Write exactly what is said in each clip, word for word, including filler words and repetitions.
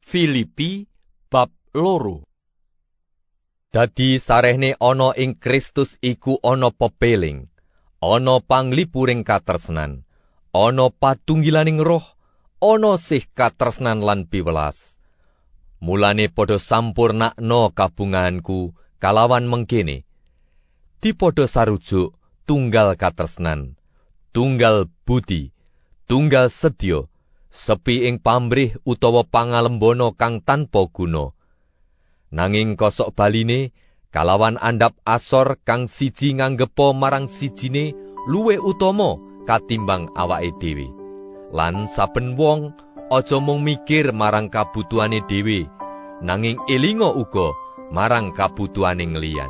Filipi bab loro. Dadi sarehne ana ing Kristus iku ana pepeling, ana panglipuring katresnan, ana patunggilaning roh, ana sih katresnan lan piwelas. Mulane padha sampurnakno kabungahanku kalawan mengkene. Dipadha sarujuk tunggal katresnan, tunggal budi, tunggal sedya, sepi ing pamrih utawa pangalembono kang tanpa guna. Nanging kosok baline kalawan andhap asor kang siji nganggepa marang sijine luwih utama katimbang awake dhewe. Lan saben wong aja mung mikir marang kabutuhane dhewe, nanging elinga uga marang kabutuhane liyan.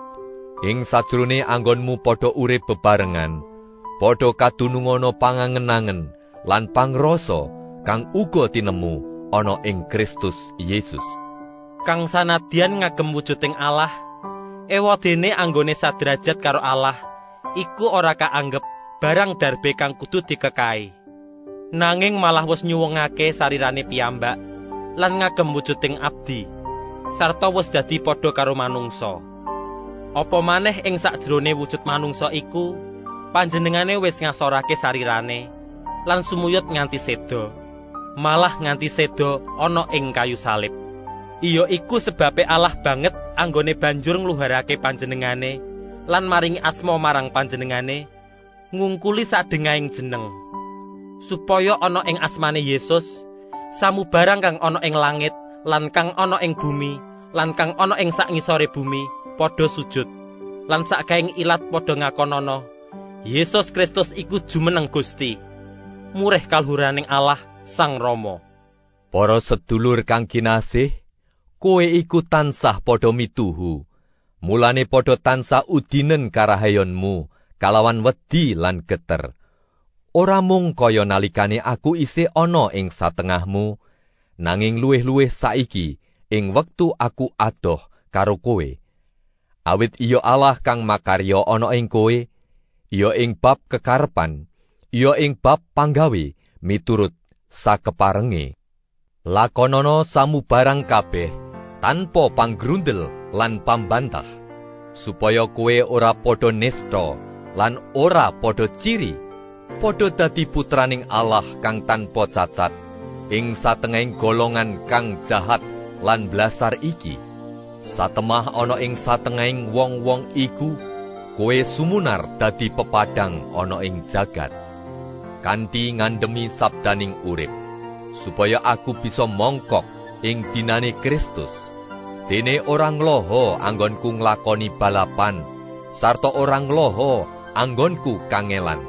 Ing sajrone anggonmu padha urip bebarengan, padha kadunungana pangangen-angen lan pangrasa kang uga tinemu ana ing Kristus Yesus. Kang sanadyan ngagem wujuding Allah, ewadene anggone saderajat karo Allah, iku ora kaanggep barang darbe kang kudu dikekahi. Nanging malah wis nyuwungake sarirane piyambak lan ngagem wujuding abdi, sarta wis dadi padha karo manungsa. Apa maneh ing sakjroné wujud manungsa iku, panjenengane wis ngasorake sarirane lan sumuyut nganti seda, malah nganti seda ana ing kayu salib. Iya iku sebabe Allah banget anggone banjur ngluharake panjenengane lan maringi asma marang panjenengane, ngungkuli sadengahing jeneng, supaya ana ing asmane Yesus samubarang kang ana ing langit lan kang ana ing bumi lan kang ana ing sak ngisore bumi padha sujud lan sakgaing ilat padha ngakonana Yesus Kristus iku jumeneng Gusti, murih kaluhuraning Allah Sang Rama. Para sedulur kang kinasih, kowe iku tansah padha mituhu, mulane padha tansah udinen karahayonmu kalawan wedi lan geter. Ora mung kaya nalikane aku isih ana ing satengahmu, nanging luwih-luwih saiki ing wektu aku adoh karo kowe. Awit iya Allah kang makarya ana ing kowe, iya ing bab kekarepan, iya ing bab panggawe miturut sakeparenge. Lakonana samubarang kabeh tanpa panggrundel lan pambantah, supaya kowe ora padha nista lan ora padha ciri, padha dadi putraning Allah kang tanpa cacat ing satengahing golongan kang jahat lan blasar iki. Satemah ana ing satengahing wong-wong iku, kowe sumunar dadi pepadang ana ing jagat, kanthi ngandhemi sabdaning urip, supaya aku bisa mongkok ing dinane Kristus. Dene ora ngloho anggonku nglakoni balapan, sarta ora ngloho anggonku kangelan.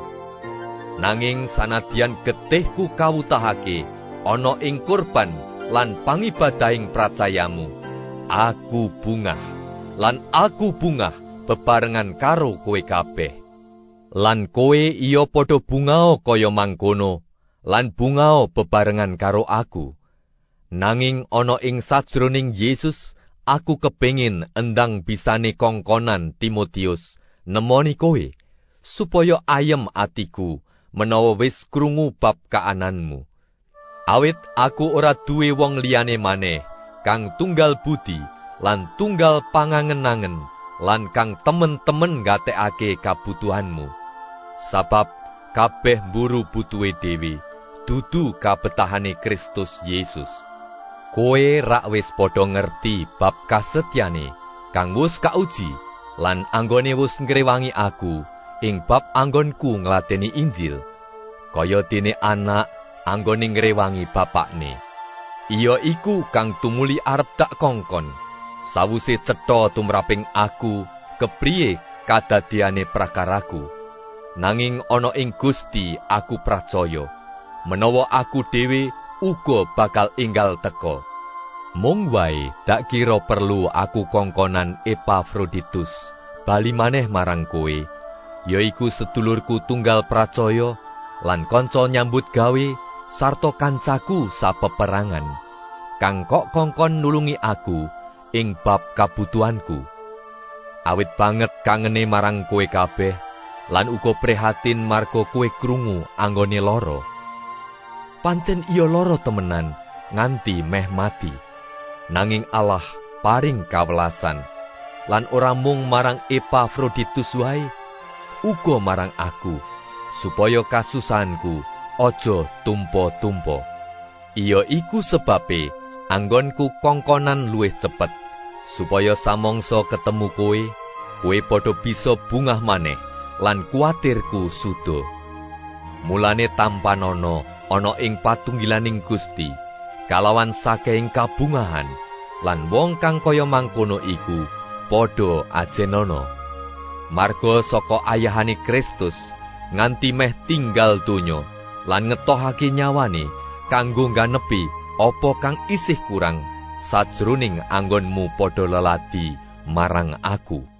Nanging sanadyan getihku kawutahake ana ing kurban lan pangibadahing pracayamu, aku bungah lan aku bungah bebarengan karo kowe kabeh. Lan kowe iya padha bungao kaya mangkono lan bungao bebarengan karo aku. Nanging ana ing sajroning Yesus, aku kepengin endang bisane kongkonan Timotius nemoni kowe, supaya ayem atiku menawa wis krungu bab kaananmu. Awit aku ora duwe wong liyane maneh kang tunggal budi lan tunggal pangangen-angen lan kang temen-temen gatekake kabutuhanmu. Sabab kabeh mburu butuhe dhewe, dudu kabetahane Kristus Yesus. Kowe rak wis padha ngerti bab kasetyane kang wis kauji lan anggone wis ngrewangi aku ing bab anggonku ngladeni Injil, kaya dene anak anggone ngrewangi bapakne. Iya iku kang tumuli arep tak kongkon, sawuse cetha tumraping aku kepriye kadadiane prakaraku. Nanging ana ing Gusti aku pracaya menawa aku dhewe uga bakal enggal teka. Mung wae dak kira perlu aku kongkonan Epafroditus bali maneh marang kowe, yaiku sedulurku tunggal pracaya lan kanca nyambut gawe sarta kancaku sapeperangan, kang kok kongkon nulungi aku ing bab kabutuhanku. Awit banget kangene marang kowe kabeh lan uga prihatin marga kowe krungu anggone lara. Pancen iya lara temenan nganti meh mati. Nanging Allah paring kawelasan, lan ora mung marang Epafroditus wae, uga marang aku, supaya kasusahanku aja tumpa-tumpa. Iya iku sebabe anggonku kongkonan luwih cepet, supaya samangsa ketemu kowe, kowe padha bisa bungah maneh lan kuwatirku suda. Mulane tampanono ana ing patunggilaning Gusti, kalawan sakehing kabungahan, lan wong kang kaya mangkono iku padha ajenana. Marga saka ayahane Kristus nganti meh tinggal donya lan ngetohake nyawane kanggo ngganepi apa kang isih kurang sajroning anggonmu padha leladi marang aku.